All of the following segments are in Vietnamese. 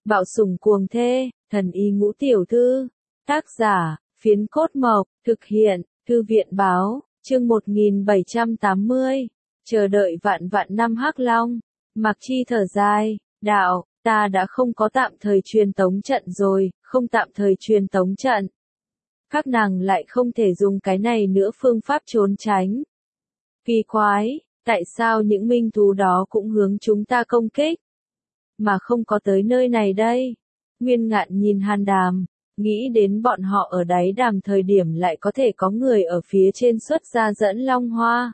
Bạo sủng cuồng thê, thần y ngũ tiểu thư. Tác giả, Phiến Cốt Mộc, thực hiện, Thư viện báo, chương 1780. Chờ đợi vạn vạn năm Hắc Long. Mạc Chi thở dài, đạo, ta đã không có tạm thời truyền tống trận rồi, không tạm thời truyền tống trận. Các nàng lại không thể dùng cái này nữa phương pháp trốn tránh. Kỳ quái, tại sao những minh thú đó cũng hướng chúng ta công kích, mà không có tới nơi này đây? Nguyên Ngạn nhìn Hàn Đàm, nghĩ đến bọn họ ở đáy đàm thời điểm lại có thể có người ở phía trên xuất ra dẫn long hoa.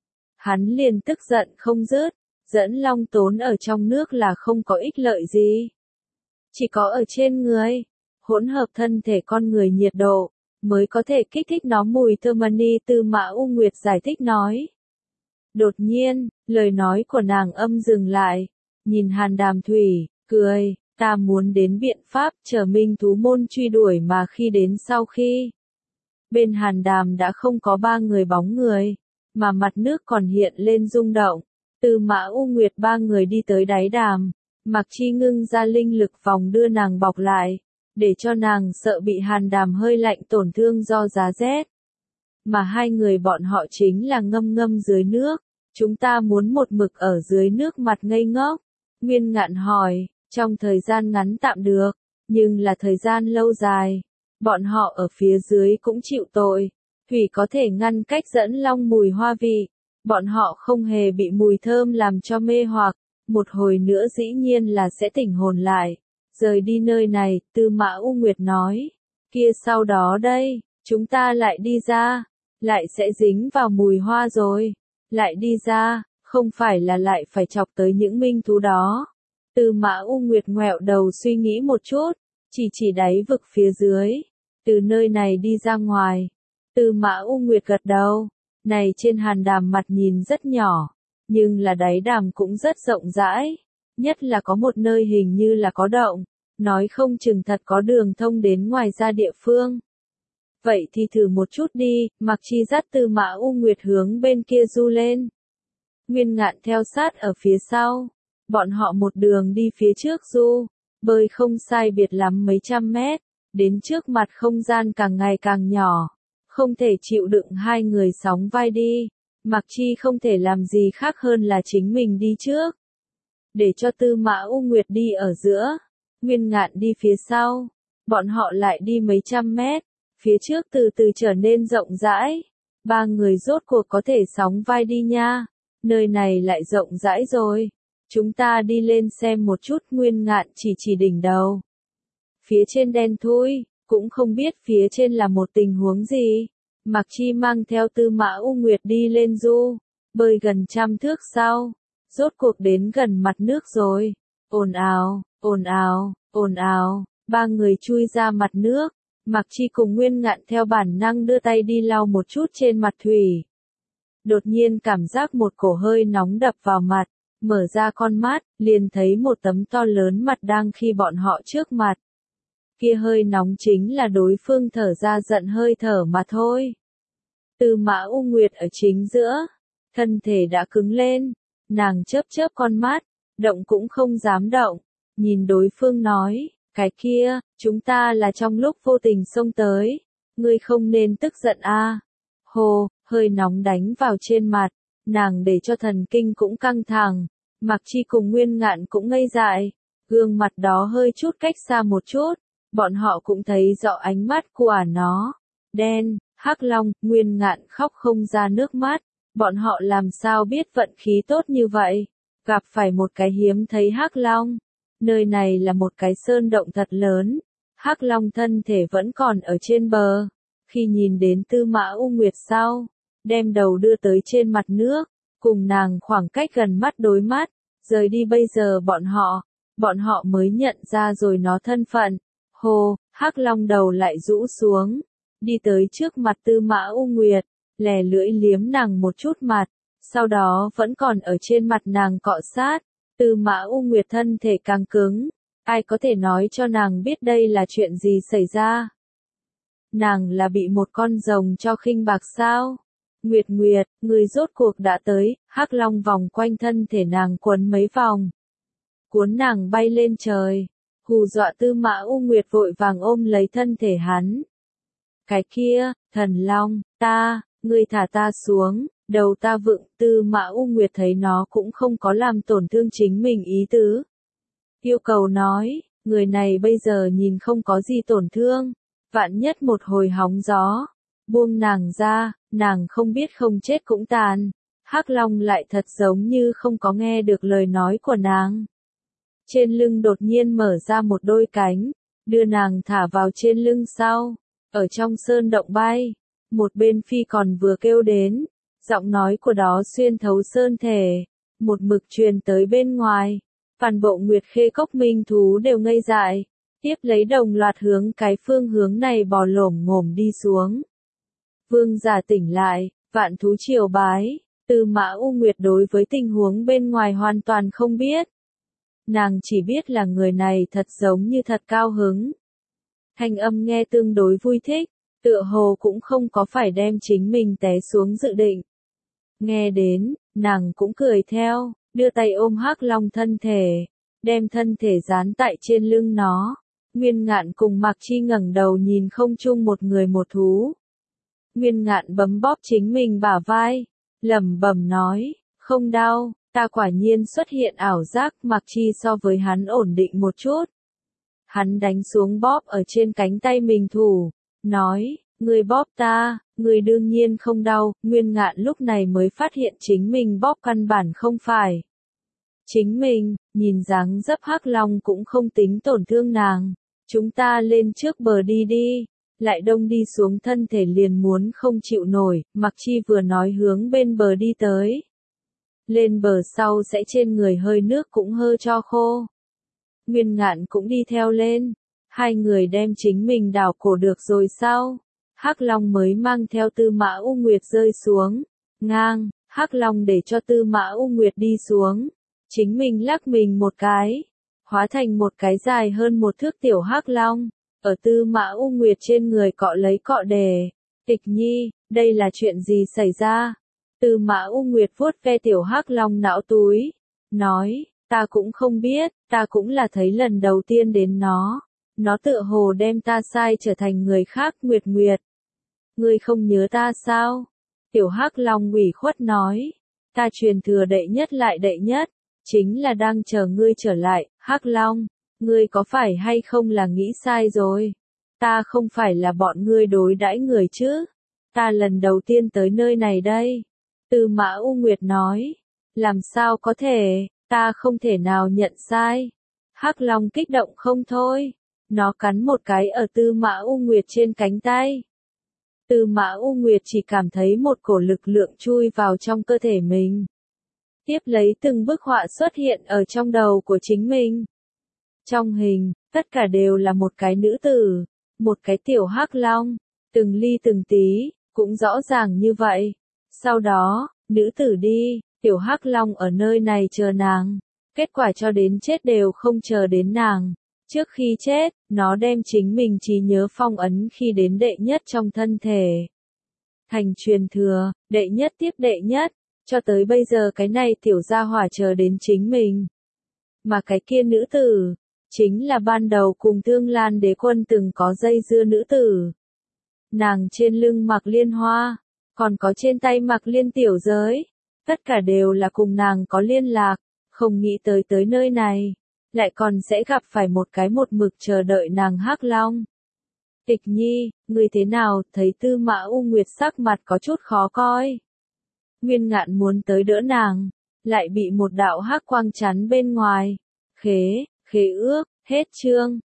Hắn liền tức giận không dứt, dẫn long tốn ở trong nước là không có ích lợi gì. Chỉ có ở trên người, hỗn hợp thân thể con người nhiệt độ, mới có thể kích thích nó mùi thơm. Tư Mã U Nguyệt giải thích nói. Đột nhiên, lời nói của nàng âm dừng lại, nhìn Hàn Đàm Thủy, cười, ta muốn đến biện pháp chờ minh thú môn truy đuổi mà khi đến sau khi. Bên Hàn Đàm đã không có ba người bóng người, mà mặt nước còn hiện lên rung động. Tư Mã U Nguyệt ba người đi tới đáy đàm, Mạc Chi ngưng ra linh lực vòng đưa nàng bọc lại, để cho nàng sợ bị Hàn Đàm hơi lạnh tổn thương do giá rét. Mà hai người bọn họ chính là ngâm ngâm dưới nước, chúng ta muốn một mực ở dưới nước mặt ngây ngốc. Nguyên Ngạn hỏi, trong thời gian ngắn tạm được, nhưng là thời gian lâu dài, bọn họ ở phía dưới cũng chịu tội. Thủy có thể ngăn cách dẫn long mùi hoa vị, bọn họ không hề bị mùi thơm làm cho mê hoặc, một hồi nữa dĩ nhiên là sẽ tỉnh hồn lại. Rời đi nơi này, Tư Mã U Nguyệt nói, kia sau đó đây, chúng ta lại đi ra, lại sẽ dính vào mùi hoa rồi, lại đi ra, không phải là lại phải chọc tới những minh thú đó. Tư Mã U Nguyệt ngoẹo đầu suy nghĩ một chút, chỉ đáy vực phía dưới, từ nơi này đi ra ngoài. Tư Mã U Nguyệt gật đầu, này trên Hàn Đàm mặt nhìn rất nhỏ, nhưng là đáy đàm cũng rất rộng rãi, nhất là có một nơi hình như là có động, nói không chừng thật có đường thông đến ngoài ra địa phương. Vậy thì thử một chút đi, Mạc Chi dắt Tư Mã U Nguyệt hướng bên kia du lên. Nguyên Ngạn theo sát ở phía sau, bọn họ một đường đi phía trước du, bơi không sai biệt lắm mấy trăm mét, đến trước mặt không gian càng ngày càng nhỏ, không thể chịu đựng hai người sóng vai đi. Mạc Chi không thể làm gì khác hơn là chính mình đi trước, để cho Tư Mã U Nguyệt đi ở giữa, Nguyên Ngạn đi phía sau. Bọn họ lại đi mấy trăm mét, phía trước từ từ trở nên rộng rãi, ba người rốt cuộc có thể sóng vai đi nha, nơi này lại rộng rãi rồi, chúng ta đi lên xem một chút. Nguyên Ngạn chỉ đỉnh đầu, phía trên đen thui, cũng không biết phía trên là một tình huống gì. Mạc Chi mang theo Tư Mã U Nguyệt đi lên du, bơi gần 100 thước sau, rốt cuộc đến gần mặt nước rồi. Ồn ào, ồn ào, ồn ào, ba người chui ra mặt nước, Mạc Chi cùng Nguyên Ngạn theo bản năng đưa tay đi lau một chút trên mặt thủy. Đột nhiên cảm giác một cổ hơi nóng đập vào mặt, mở ra con mắt, liền thấy một tấm to lớn mặt đang khi bọn họ trước mặt. Kia hơi nóng chính là đối phương thở ra giận hơi thở mà thôi. Tư Mã U Nguyệt ở chính giữa, thân thể đã cứng lên, nàng chớp chớp con mắt, động cũng không dám động, nhìn đối phương nói, cái kia, chúng ta là trong lúc vô tình xông tới, ngươi không nên tức giận a. Hồ, hơi nóng đánh vào trên mặt, nàng để cho thần kinh cũng căng thẳng. Mạc Chi cùng Nguyên Ngạn cũng ngây dại, gương mặt đó hơi chút cách xa một chút, bọn họ cũng thấy rõ ánh mắt của nó. Đen, Hắc Long. Nguyên Ngạn khóc không ra nước mắt, bọn họ làm sao biết vận khí tốt như vậy, gặp phải một cái hiếm thấy Hắc Long. Nơi này là một cái sơn động thật lớn, Hắc Long thân thể vẫn còn ở trên bờ. Khi nhìn đến Tư Mã U Nguyệt sau, đem đầu đưa tới trên mặt nước, cùng nàng khoảng cách gần mắt đối mắt, rời đi. Bây giờ bọn họ mới nhận ra rồi nó thân phận. Hồ, Hắc Long đầu lại rũ xuống, đi tới trước mặt Tư Mã U Nguyệt, lè lưỡi liếm nàng một chút mặt, sau đó vẫn còn ở trên mặt nàng cọ sát. Tư Mã U Nguyệt thân thể càng cứng, ai có thể nói cho nàng biết đây là chuyện gì xảy ra? Nàng là bị một con rồng cho khinh bạc sao? Nguyệt Nguyệt, người rốt cuộc đã tới. Hắc Long vòng quanh thân thể nàng quấn mấy vòng, cuốn nàng bay lên trời. hù dọa Tư Mã U Nguyệt vội vàng ôm lấy thân thể hắn. Cái kia, thần long, ngươi thả ta xuống, đầu ta vựng. Tư Mã U Nguyệt thấy nó cũng không có làm tổn thương chính mình ý tứ. Yêu cầu nói, người này bây giờ nhìn không có gì tổn thương, vạn nhất một hồi hóng gió, buông nàng ra, nàng không biết không chết cũng tàn. Hắc Long lại thật giống như không có nghe được lời nói của nàng. Trên lưng đột nhiên mở ra một đôi cánh, đưa nàng thả vào trên lưng sau, ở trong sơn động bay. Một bên phi còn vừa kêu đến, giọng nói của đó xuyên thấu sơn thể, một mực truyền tới bên ngoài. Toàn bộ Nguyệt Khê Cốc minh thú đều ngây dại, tiếp lấy đồng loạt hướng cái phương hướng này bò lổm ngổm đi xuống. Vương giả tỉnh lại, vạn thú triều bái. Tư Mã U Nguyệt đối với tình huống bên ngoài hoàn toàn không biết. Nàng chỉ biết là người này thật giống như thật cao hứng. Thanh âm nghe tương đối vui thích, tựa hồ cũng không có phải đem chính mình té xuống dự định. Nghe đến, nàng cũng cười theo, đưa tay ôm Hắc Long thân thể, đem thân thể dán tại trên lưng nó. Nguyên Ngạn cùng Mạc Chi ngẩng đầu nhìn không chung một người một thú. Nguyên Ngạn bấm bóp chính mình bả vai, lẩm bẩm nói, không đau, ta quả nhiên xuất hiện ảo giác. Mạc Chi so với hắn ổn định một chút. Hắn đánh xuống bóp ở trên cánh tay mình thủ, nói, ngươi bóp ta, ngươi đương nhiên không đau. Nguyên Ngạn lúc này mới phát hiện chính mình bóp căn bản không phải. Chính mình, nhìn dáng dấp Hắc Long cũng không tính tổn thương nàng. Chúng ta lên trước bờ đi đi. Lại đông đi xuống thân thể liền muốn không chịu nổi, Mạc Chi vừa nói hướng bên bờ đi tới. Lên bờ sau sẽ trên người hơi nước cũng hơ cho khô. Nguyên Ngạn cũng đi theo lên. Hai người đem chính mình đảo cổ được rồi sau. Hắc Long mới mang theo Tư Mã U Nguyệt rơi xuống. Ngang, Hắc Long để cho Tư Mã U Nguyệt đi xuống. Chính mình lắc mình một cái. Hóa thành một cái dài hơn một thước tiểu Hắc Long. Ở Tư Mã U Nguyệt trên người cọ lấy cọ đè. Tịch Nhi, đây là chuyện gì xảy ra? Tư Mã U Nguyệt vuốt ve tiểu Hắc Long não túi. Nói, ta cũng không biết, ta cũng là thấy lần đầu tiên đến nó. Nó tựa hồ đem ta sai trở thành người khác. Nguyệt Nguyệt. Ngươi không nhớ ta sao? Tiểu Hắc Long ủy khuất nói. Ta truyền thừa đệ nhất lại đệ nhất. Chính là đang chờ ngươi trở lại, Hắc Long. Ngươi có phải hay không là nghĩ sai rồi? Ta không phải là bọn ngươi đối đãi người chứ? Ta lần đầu tiên tới nơi này đây. Tư Mã U Nguyệt nói. Làm sao có thể, ta không thể nào nhận sai. Hắc Long kích động không thôi. Nó cắn một cái ở Tư Mã U Nguyệt trên cánh tay. Tư Mã U Nguyệt chỉ cảm thấy một cổ lực lượng chui vào trong cơ thể mình. Tiếp lấy từng bức họa xuất hiện ở trong đầu của chính mình. Trong hình, tất cả đều là một cái nữ tử, một cái tiểu Hắc Long, từng ly từng tí, cũng rõ ràng như vậy. Sau đó, nữ tử đi, tiểu Hắc Long ở nơi này chờ nàng, kết quả cho đến chết đều không chờ đến nàng. Trước khi chết, nó đem chính mình trí nhớ phong ấn khi đến đệ nhất trong thân thể. Thành truyền thừa, đệ nhất tiếp đệ nhất, cho tới bây giờ cái này tiểu gia hỏa chờ đến chính mình. Mà cái kia nữ tử, chính là ban đầu cùng Thương Lan Đế Quân từng có dây dưa nữ tử. Nàng trên lưng mặc liên hoa, còn có trên tay mặc liên tiểu giới, tất cả đều là cùng nàng có liên lạc, không nghĩ tới nơi này, lại còn sẽ gặp phải một cái một mực chờ đợi nàng Hắc Long. Tịch Nhi, người thế nào? Thấy Tư Mã U Nguyệt sắc mặt có chút khó coi. Nguyên Ngạn muốn tới đỡ nàng, lại bị một đạo hắc quang chắn bên ngoài. Khế ước, hết chương.